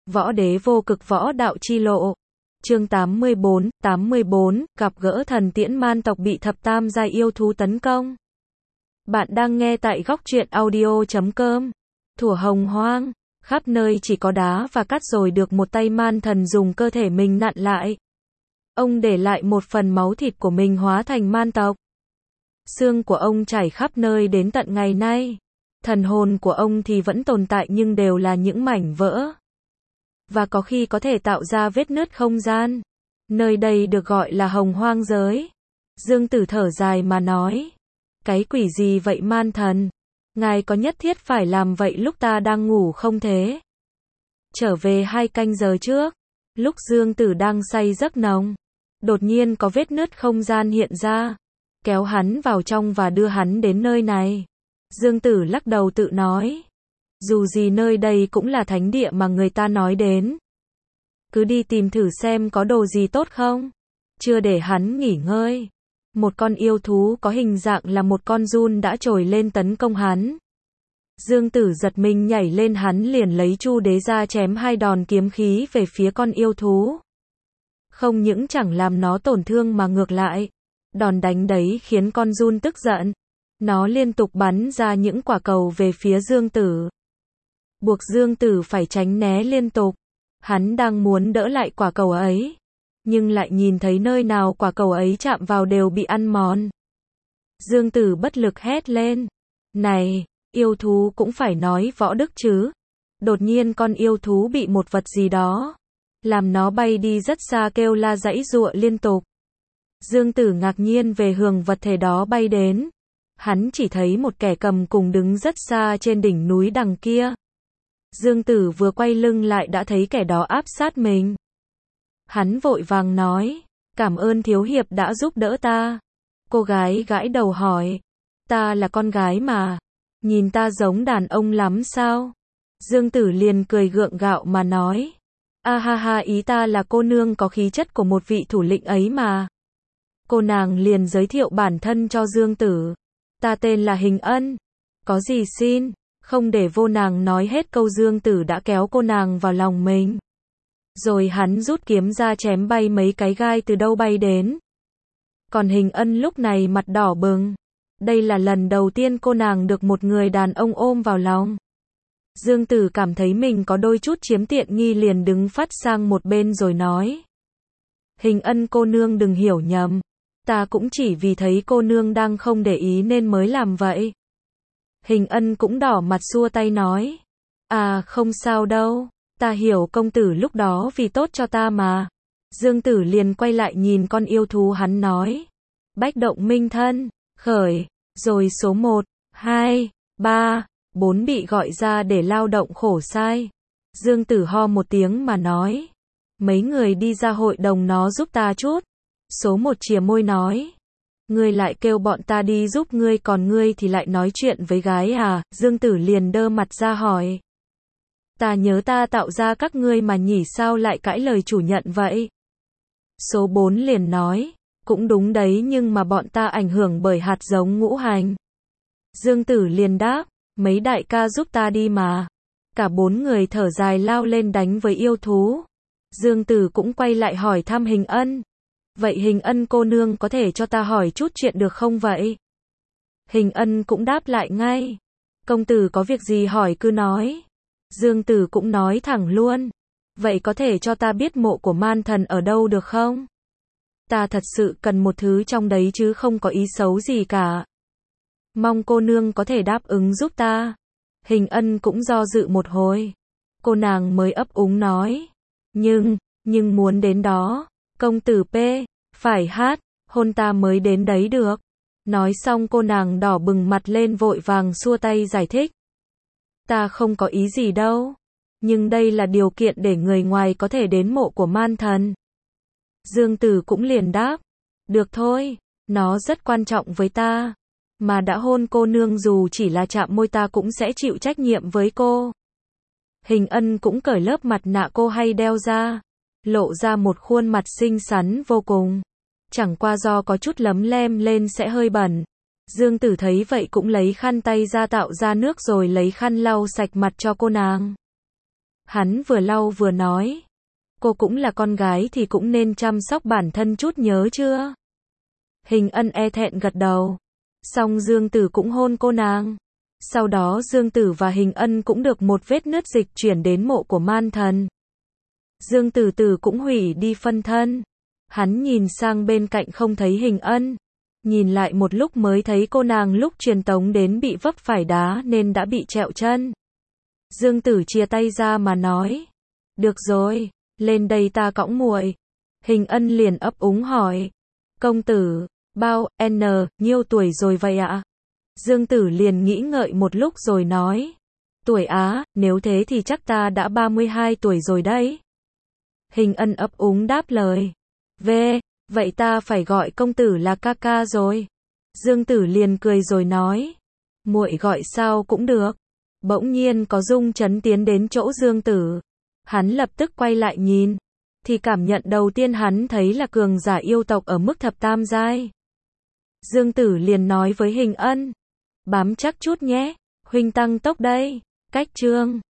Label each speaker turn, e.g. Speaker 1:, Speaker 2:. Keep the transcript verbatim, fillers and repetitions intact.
Speaker 1: Võ đế vô cực võ đạo chi lộ. Chương tám mươi bốn, tám mươi bốn, gặp gỡ thần tiễn man tộc bị thập tam giai yêu thú tấn công. Bạn đang nghe tại góc truyện audio chấm com. Thủa Hồng Hoang, khắp nơi chỉ có đá và cát rồi được một tay man thần dùng cơ thể mình nặn lại. Ông để lại một phần máu thịt của mình hóa thành man tộc. Xương của ông chảy khắp nơi đến tận ngày nay. Thần hồn của ông thì vẫn tồn tại nhưng đều là những mảnh vỡ. Và có khi có thể tạo ra vết nứt không gian. Nơi đây được gọi là Hồng Hoang giới. Dương Tử thở dài mà nói. Cái quỷ gì vậy man thần? Ngài có nhất thiết phải làm vậy lúc ta đang ngủ không thế? Trở về hai canh giờ trước, lúc Dương Tử đang say giấc nồng, đột nhiên có vết nứt không gian hiện ra, kéo hắn vào trong và đưa hắn đến nơi này. Dương Tử lắc đầu tự nói. Dù gì nơi đây cũng là thánh địa mà người ta nói đến. Cứ đi tìm thử xem có đồ gì tốt không. Chưa để hắn nghỉ ngơi, một con yêu thú có hình dạng là một con giun đã trồi lên tấn công hắn. Dương Tử giật mình nhảy lên, hắn liền lấy Chu Đế ra chém hai đòn kiếm khí về phía con yêu thú. Không những chẳng làm nó tổn thương mà ngược lại, đòn đánh đấy khiến con giun tức giận. Nó liên tục bắn ra những quả cầu về phía Dương Tử, buộc Dương Tử phải tránh né liên tục. Hắn đang muốn đỡ lại quả cầu ấy, nhưng lại nhìn thấy nơi nào quả cầu ấy chạm vào đều bị ăn mòn. Dương Tử bất lực hét lên. Này, yêu thú cũng phải nói võ đức chứ. Đột nhiên con yêu thú bị một vật gì đó làm nó bay đi rất xa, kêu la giãy giụa liên tục. Dương Tử ngạc nhiên về hướng vật thể đó bay đến. Hắn chỉ thấy một kẻ cầm cùng đứng rất xa trên đỉnh núi đằng kia. Dương Tử vừa quay lưng lại đã thấy kẻ đó áp sát mình. Hắn vội vàng nói, cảm ơn thiếu hiệp đã giúp đỡ ta. Cô gái gãi đầu hỏi, ta là con gái mà, nhìn ta giống đàn ông lắm sao? Dương Tử liền cười gượng gạo mà nói, a ha ha, ý ta là cô nương có khí chất của một vị thủ lĩnh ấy mà. Cô nàng liền giới thiệu bản thân cho Dương Tử. Ta tên là Hình Ân. Có gì xin? Không để vô nàng nói hết câu, Dương Tử đã kéo cô nàng vào lòng mình. Rồi hắn rút kiếm ra chém bay mấy cái gai từ đâu bay đến. Còn Hình Ân lúc này mặt đỏ bừng. Đây là lần đầu tiên cô nàng được một người đàn ông ôm vào lòng. Dương Tử cảm thấy mình có đôi chút chiếm tiện nghi, liền đứng phát sang một bên rồi nói. Hình Ân cô nương đừng hiểu nhầm. Ta cũng chỉ vì thấy cô nương đang không để ý nên mới làm vậy. Hình Ân cũng đỏ mặt xua tay nói. À không sao đâu, ta hiểu công tử lúc đó vì tốt cho ta mà. Dương Tử liền quay lại nhìn con yêu thú, hắn nói. Bách động minh thân, khởi, rồi số một, hai, ba, bốn bị gọi ra để lao động khổ sai. Dương Tử ho một tiếng mà nói. Mấy người đi ra hội đồng nó giúp ta chút. Số một chìa môi nói. Ngươi lại kêu bọn ta đi giúp ngươi, còn ngươi thì lại nói chuyện với gái à? Dương Tử liền đơ mặt ra hỏi. Ta nhớ ta tạo ra các ngươi mà nhỉ, sao lại cãi lời chủ nhận vậy? Số bốn liền nói. Cũng đúng đấy, nhưng mà bọn ta ảnh hưởng bởi hạt giống ngũ hành. Dương Tử liền đáp. Mấy đại ca giúp ta đi mà. Cả bốn người thở dài lao lên đánh với yêu thú. Dương Tử cũng quay lại hỏi thăm Hình Ân. Vậy Hình Ân cô nương có thể cho ta hỏi chút chuyện được không vậy? Hình Ân cũng đáp lại ngay. Công tử có việc gì hỏi cứ nói. Dương Tử cũng nói thẳng luôn. Vậy có thể cho ta biết mộ của man thần ở đâu được không? Ta thật sự cần một thứ trong đấy chứ không có ý xấu gì cả. Mong cô nương có thể đáp ứng giúp ta. Hình Ân cũng do dự một hồi. Cô nàng mới ấp úng nói. Nhưng, nhưng muốn đến đó. Công tử P, phải hát, hôn ta mới đến đấy được. Nói xong cô nàng đỏ bừng mặt lên vội vàng xua tay giải thích. Ta không có ý gì đâu. Nhưng đây là điều kiện để người ngoài có thể đến mộ của man thần. Dương Tử cũng liền đáp. Được thôi, nó rất quan trọng với ta. Mà đã hôn cô nương dù chỉ là chạm môi ta cũng sẽ chịu trách nhiệm với cô. Hình Ân cũng cởi lớp mặt nạ cô hay đeo ra. Lộ ra một khuôn mặt xinh xắn vô cùng. Chẳng qua do có chút lấm lem lên sẽ hơi bẩn. Dương Tử thấy vậy cũng lấy khăn tay ra tạo ra nước rồi lấy khăn lau sạch mặt cho cô nàng. Hắn vừa lau vừa nói. Cô cũng là con gái thì cũng nên chăm sóc bản thân chút nhớ chưa? Hình Ân e thẹn gật đầu. Xong Dương Tử cũng hôn cô nàng. Sau đó Dương Tử và Hình Ân cũng được một vết nứt dịch chuyển đến mộ của man thần. Dương Tử Tử cũng hủy đi phân thân. Hắn nhìn sang bên cạnh không thấy Hình Ân. Nhìn lại một lúc mới thấy cô nàng lúc truyền tống đến bị vấp phải đá nên đã bị trẹo chân. Dương Tử chia tay ra mà nói. Được rồi, lên đây ta cõng muội. Hình Ân liền ấp úng hỏi. Công tử, bao, n, nhiêu tuổi rồi vậy ạ? Dương Tử liền nghĩ ngợi một lúc rồi nói. Tuổi á, nếu thế thì chắc ta đã ba mươi hai tuổi rồi đấy. Hình Ân ấp úng đáp lời. Về, vậy ta phải gọi công tử là ca ca rồi. Dương Tử liền cười rồi nói. Muội gọi sao cũng được. Bỗng nhiên có Dung Chấn tiến đến chỗ Dương Tử. Hắn lập tức quay lại nhìn. Thì cảm nhận đầu tiên hắn thấy là cường giả yêu tộc ở mức thập tam giai. Dương Tử liền nói với Hình Ân. Bám chắc chút nhé. Huynh tăng tốc đây. Cách chương